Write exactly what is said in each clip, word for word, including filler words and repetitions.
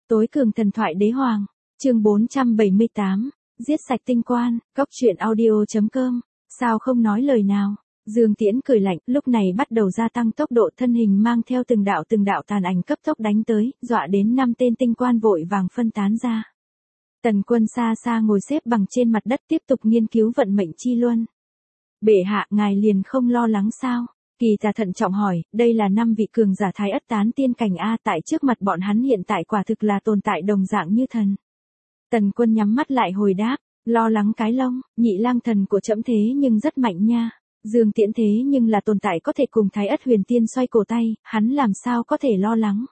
Tối cường thần thoại đế hoàng, chương bốn trăm bảy mươi tám, giết sạch tinh quan, góc truyện audio.com, sao không nói lời nào. Dương Tiễn cười lạnh, lúc này bắt đầu gia tăng tốc độ, thân hình mang theo từng đạo từng đạo tàn ảnh cấp tốc đánh tới, dọa đến năm tên tinh quan vội vàng phân tán ra. Tần Quân xa xa ngồi xếp bằng trên mặt đất tiếp tục nghiên cứu vận mệnh chi luân. Bệ hạ, ngài liền không lo lắng sao? Kỳ Tà thận trọng hỏi, đây là năm vị cường giả thái ất tán tiên cảnh A, tại trước mặt bọn hắn hiện tại quả thực là tồn tại đồng dạng như thần. Tần Quân nhắm mắt lại hồi đáp, lo lắng cái lông, nhị lang thần của trẫm thế nhưng rất mạnh nha. Dương Tiễn thế nhưng là tồn tại có thể cùng thái ất huyền tiên xoay cổ tay, hắn làm sao có thể lo lắng.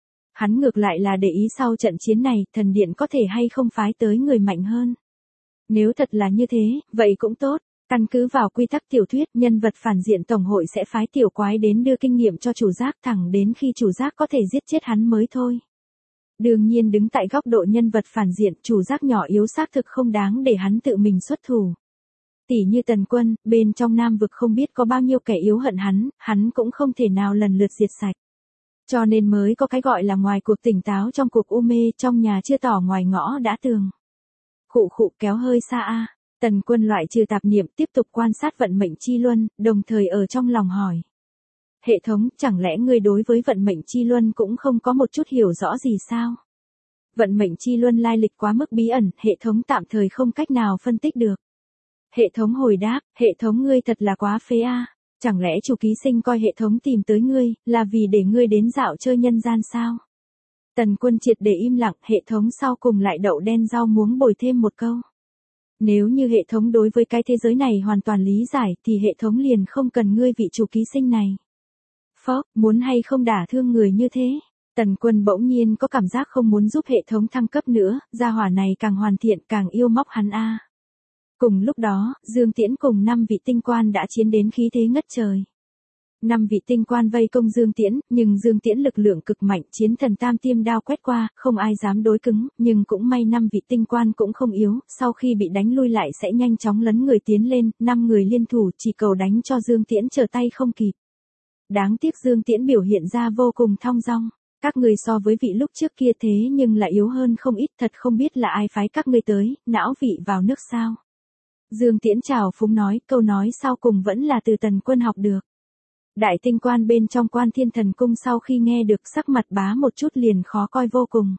Hắn ngược lại là để ý sau trận chiến này, thần điện có thể hay không phái tới người mạnh hơn. Nếu thật là như thế, vậy cũng tốt. Căn cứ vào quy tắc tiểu thuyết, nhân vật phản diện tổng hội sẽ phái tiểu quái đến đưa kinh nghiệm cho chủ giác, thẳng đến khi chủ giác có thể giết chết hắn mới thôi. Đương nhiên đứng tại góc độ nhân vật phản diện, chủ giác nhỏ yếu xác thực không đáng để hắn tự mình xuất thủ. Tỷ như Tần Quân, bên trong Nam vực không biết có bao nhiêu kẻ yếu hận hắn, hắn cũng không thể nào lần lượt diệt sạch. Cho nên mới có cái gọi là ngoài cuộc tỉnh táo trong cuộc u mê, trong nhà chưa tỏ ngoài ngõ đã tường. Khụ khụ kéo hơi xa a. Tần Quân loại trừ tạp niệm, tiếp tục quan sát vận mệnh chi luân, đồng thời ở trong lòng hỏi. Hệ thống, chẳng lẽ ngươi đối với vận mệnh chi luân cũng không có một chút hiểu rõ gì sao? Vận mệnh chi luân lai lịch quá mức bí ẩn, hệ thống tạm thời không cách nào phân tích được. Hệ thống hồi đáp, hệ thống ngươi thật là quá phế a. Chẳng lẽ chủ ký sinh coi hệ thống tìm tới ngươi, là vì để ngươi đến dạo chơi nhân gian sao? Tần Quân triệt để im lặng, hệ thống sau cùng lại đậu đen rau muống bồi thêm một câu. Nếu như hệ thống đối với cái thế giới này hoàn toàn lý giải thì hệ thống liền không cần ngươi vị chủ ký sinh này. Phó, muốn hay không đả thương người như thế? Tần Quân bỗng nhiên có cảm giác không muốn giúp hệ thống thăng cấp nữa, gia hỏa này càng hoàn thiện càng yêu móc hắn a. Cùng lúc đó, Dương Tiễn cùng năm vị tinh quan đã chiến đến khí thế ngất trời. Năm vị tinh quan vây công Dương Tiễn, nhưng Dương Tiễn lực lượng cực mạnh, chiến thần tam tiêm đao quét qua, không ai dám đối cứng, nhưng cũng may năm vị tinh quan cũng không yếu, sau khi bị đánh lui lại sẽ nhanh chóng lấn người tiến lên, năm người liên thủ chỉ cầu đánh cho Dương Tiễn trở tay không kịp. Đáng tiếc Dương Tiễn biểu hiện ra vô cùng thong dong, các người so với vị lúc trước kia thế nhưng là yếu hơn không ít, thật không biết là ai phái các ngươi tới, não vị vào nước sao. Dương Tiễn chào phúng nói, câu nói sau cùng vẫn là từ Tần Quân học được. Đại tinh quan bên trong Quan Thiên Thần Cung sau khi nghe được sắc mặt bá một chút liền khó coi vô cùng.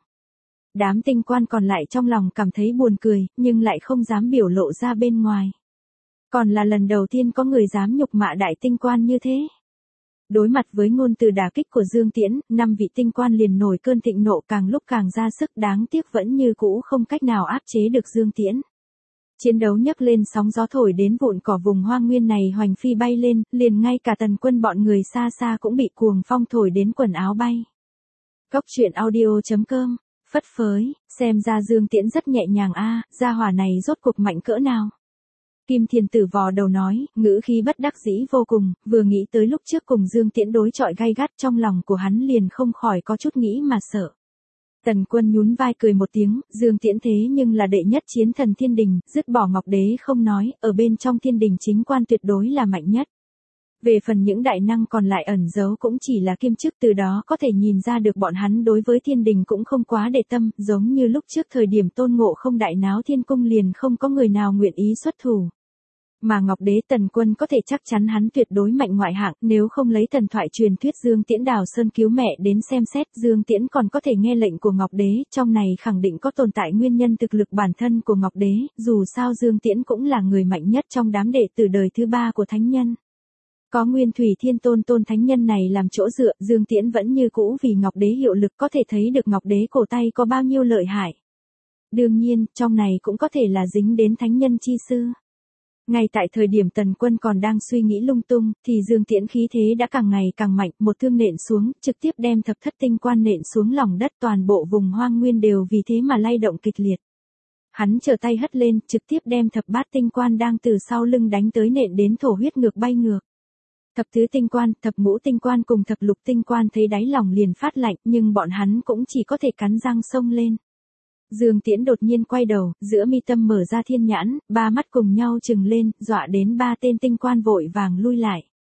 Đám tinh quan còn lại trong lòng cảm thấy buồn cười, nhưng lại không dám biểu lộ ra bên ngoài. Còn là lần đầu tiên có người dám nhục mạ đại tinh quan như thế. Đối mặt với ngôn từ đả kích của Dương Tiễn, năm vị tinh quan liền nổi cơn thịnh nộ, càng lúc càng ra sức, đáng tiếc vẫn như cũ không cách nào áp chế được Dương Tiễn. Chiến đấu nhấc lên sóng gió thổi đến vụn cỏ vùng hoang nguyên này hoành phi bay lên, liền ngay cả Tần Quân bọn người xa xa cũng bị cuồng phong thổi đến quần áo bay. Góc truyện audio.com, phất phới, xem ra Dương Tiễn rất nhẹ nhàng a, gia hỏa này rốt cuộc mạnh cỡ nào. Kim Thiền Tử vò đầu nói, ngữ khí bất đắc dĩ vô cùng, vừa nghĩ tới lúc trước cùng Dương Tiễn đối chọi gay gắt, trong lòng của hắn liền không khỏi có chút nghĩ mà sợ. Tần Quân nhún vai cười một tiếng, Dương Tiễn thế nhưng là đệ nhất chiến thần thiên đình, dứt bỏ Ngọc Đế không nói, ở bên trong thiên đình chính quan tuyệt đối là mạnh nhất. Về phần những đại năng còn lại ẩn giấu cũng chỉ là kiêm chức, từ đó có thể nhìn ra được bọn hắn đối với thiên đình cũng không quá để tâm, giống như lúc trước thời điểm Tôn Ngộ Không đại náo thiên cung liền không có người nào nguyện ý xuất thủ. Mà Ngọc Đế Tần Quân có thể chắc chắn hắn tuyệt đối mạnh ngoại hạng, nếu không lấy thần thoại truyền thuyết Dương Tiễn đào sơn cứu mẹ đến xem xét, Dương Tiễn còn có thể nghe lệnh của Ngọc Đế, trong này khẳng định có tồn tại nguyên nhân thực lực bản thân của Ngọc Đế, dù sao Dương Tiễn cũng là người mạnh nhất trong đám đệ tử đời thứ ba của thánh nhân. Có Nguyên Thủy Thiên Tôn tôn thánh nhân này làm chỗ dựa, Dương Tiễn vẫn như cũ vì Ngọc Đế hiệu lực, có thể thấy được Ngọc Đế cổ tay có bao nhiêu lợi hại. Đương nhiên, trong này cũng có thể là dính đến thánh nhân chi sư. Ngay tại thời điểm Tần Quân còn đang suy nghĩ lung tung, thì Dương Tiễn khí thế đã càng ngày càng mạnh, một thương nện xuống, trực tiếp đem thập thất tinh quan nện xuống lòng đất, toàn bộ vùng hoang nguyên đều vì thế mà lay động kịch liệt. Hắn trở tay hất lên, trực tiếp đem thập bát tinh quan đang từ sau lưng đánh tới nện đến thổ huyết ngược bay ngược. Thập tứ tinh quan, thập ngũ tinh quan cùng thập lục tinh quan thấy đáy lòng liền phát lạnh, nhưng bọn hắn cũng chỉ có thể cắn răng xông lên. Dương Tiễn đột nhiên quay đầu, giữa mi tâm mở ra thiên nhãn, ba mắt cùng nhau trừng lên, dọa đến ba tên tinh quan vội vàng lui lại.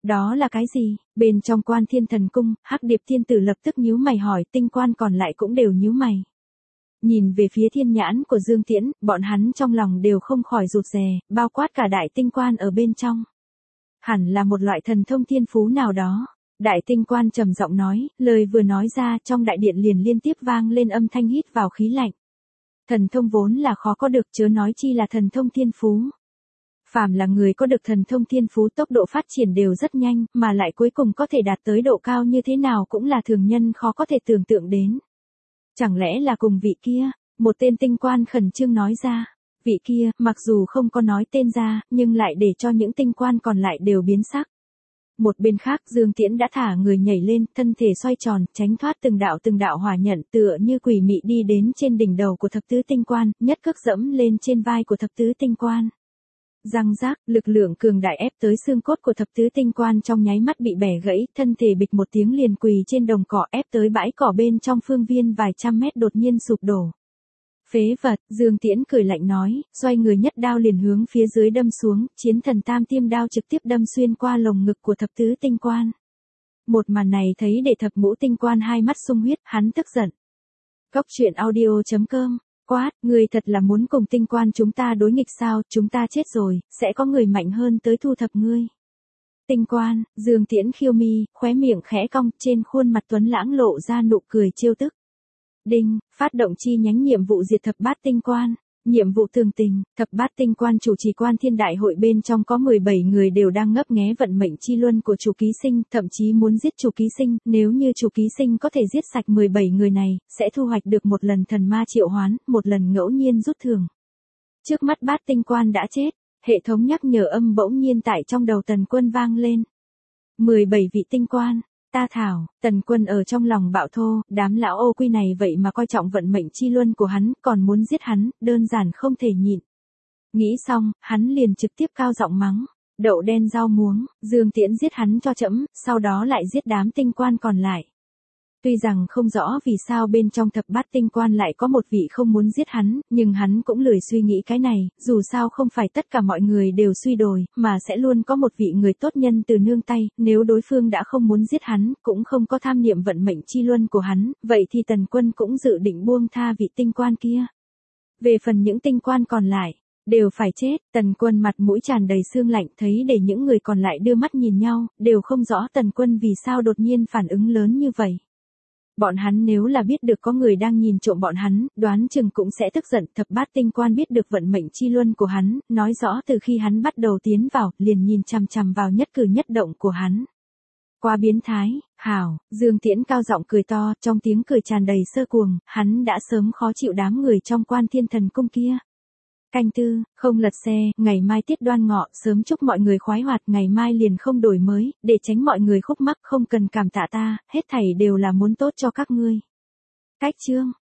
Đó là cái gì? Bên trong Quan Thiên Thần Cung, Hắc Điệp Thiên Tử lập tức nhíu mày hỏi, tinh quan còn lại cũng đều nhíu mày. Nhìn về phía thiên nhãn của Dương Tiễn, bọn hắn trong lòng đều không khỏi rụt rè, bao quát cả đại tinh quan ở bên trong. Hẳn là một loại thần thông thiên phú nào đó. Đại tinh quan trầm giọng nói, lời vừa nói ra trong đại điện liền liên tiếp vang lên âm thanh hít vào khí lạnh. Thần thông vốn là khó có được, chớ nói chi là thần thông thiên phú. Phàm là người có được thần thông thiên phú, tốc độ phát triển đều rất nhanh, mà lại cuối cùng có thể đạt tới độ cao như thế nào cũng là thường nhân khó có thể tưởng tượng đến. Chẳng lẽ là cùng vị kia? Một tên tinh quan khẩn trương nói ra. Vị kia, mặc dù không có nói tên ra, nhưng lại để cho những tinh quan còn lại đều biến sắc. Một bên khác, Dương Tiễn đã thả người nhảy lên, thân thể xoay tròn, tránh thoát từng đạo từng đạo hỏa nhận, tựa như quỷ mị đi đến trên đỉnh đầu của thập tứ tinh quan, nhất cước dẫm lên trên vai của thập tứ tinh quan. Răng rác, lực lượng cường đại ép tới xương cốt của thập tứ tinh quan trong nháy mắt bị bẻ gãy, thân thể bịch một tiếng liền quỳ trên đồng cỏ, ép tới bãi cỏ bên trong phương viên vài trăm mét đột nhiên sụp đổ. Phế vật, Dương Tiễn cười lạnh nói, xoay người nhất đao liền hướng phía dưới đâm xuống, chiến thần tam tiêm đao trực tiếp đâm xuyên qua lồng ngực của thập tứ tinh quan. Một màn này thấy để thập ngũ tinh quan hai mắt sung huyết, hắn tức giận. Cốc truyện audio chấm com. Quát, người thật là muốn cùng tinh quan chúng ta đối nghịch sao, chúng ta chết rồi, sẽ có người mạnh hơn tới thu thập ngươi. Tinh quan, Dương Tiễn khiêu mi, khóe miệng khẽ cong, trên khuôn mặt tuấn lãng lộ ra nụ cười trêu tức. Đinh, phát động chi nhánh nhiệm vụ diệt thập bát tinh quan. Nhiệm vụ thường tình, thập bát tinh quan chủ trì Quan Thiên Đại hội bên trong có mười bảy người đều đang ngấp nghé vận mệnh chi luân của chủ ký sinh, thậm chí muốn giết chủ ký sinh, nếu như chủ ký sinh có thể giết sạch mười bảy người này, sẽ thu hoạch được một lần thần ma triệu hoán, một lần ngẫu nhiên rút thưởng. Trước mắt bát tinh quan đã chết, hệ thống nhắc nhở âm bỗng nhiên tại trong đầu Tần Quân vang lên. mười bảy vị tinh quan. Ta thảo, Tần Quân ở trong lòng bạo thô, đám lão ô quy này vậy mà coi trọng vận mệnh chi luân của hắn, còn muốn giết hắn, đơn giản không thể nhịn. Nghĩ xong, hắn liền trực tiếp cao giọng mắng, đậu đen rau muống, Dương Tiễn giết hắn cho chẫm, sau đó lại giết đám tinh quan còn lại. Tuy rằng không rõ vì sao bên trong thập bát tinh quan lại có một vị không muốn giết hắn, nhưng hắn cũng lười suy nghĩ cái này, dù sao không phải tất cả mọi người đều suy đồi, mà sẽ luôn có một vị người tốt nhân từ nương tay, nếu đối phương đã không muốn giết hắn, cũng không có tham niệm vận mệnh chi luân của hắn, vậy thì Tần Quân cũng dự định buông tha vị tinh quan kia. Về phần những tinh quan còn lại, đều phải chết, Tần Quân mặt mũi tràn đầy sương lạnh, thấy để những người còn lại đưa mắt nhìn nhau, đều không rõ Tần Quân vì sao đột nhiên phản ứng lớn như vậy. Bọn hắn nếu là biết được có người đang nhìn trộm bọn hắn, đoán chừng cũng sẽ tức giận. Thập bát tinh quan biết được vận mệnh chi luân của hắn, nói rõ từ khi hắn bắt đầu tiến vào, liền nhìn chằm chằm vào nhất cử nhất động của hắn. Quá biến thái, hảo, Dương Tiễn cao giọng cười to, trong tiếng cười tràn đầy sơ cuồng, hắn đã sớm khó chịu đám người trong Quan Thiên Thần Cung kia. Canh tư, không lật xe, ngày mai tiết đoan ngọ, sớm chúc mọi người khoái hoạt, ngày mai liền không đổi mới, để tránh mọi người khúc mắc, không cần cảm tạ ta, hết thảy đều là muốn tốt cho các ngươi. Cách chương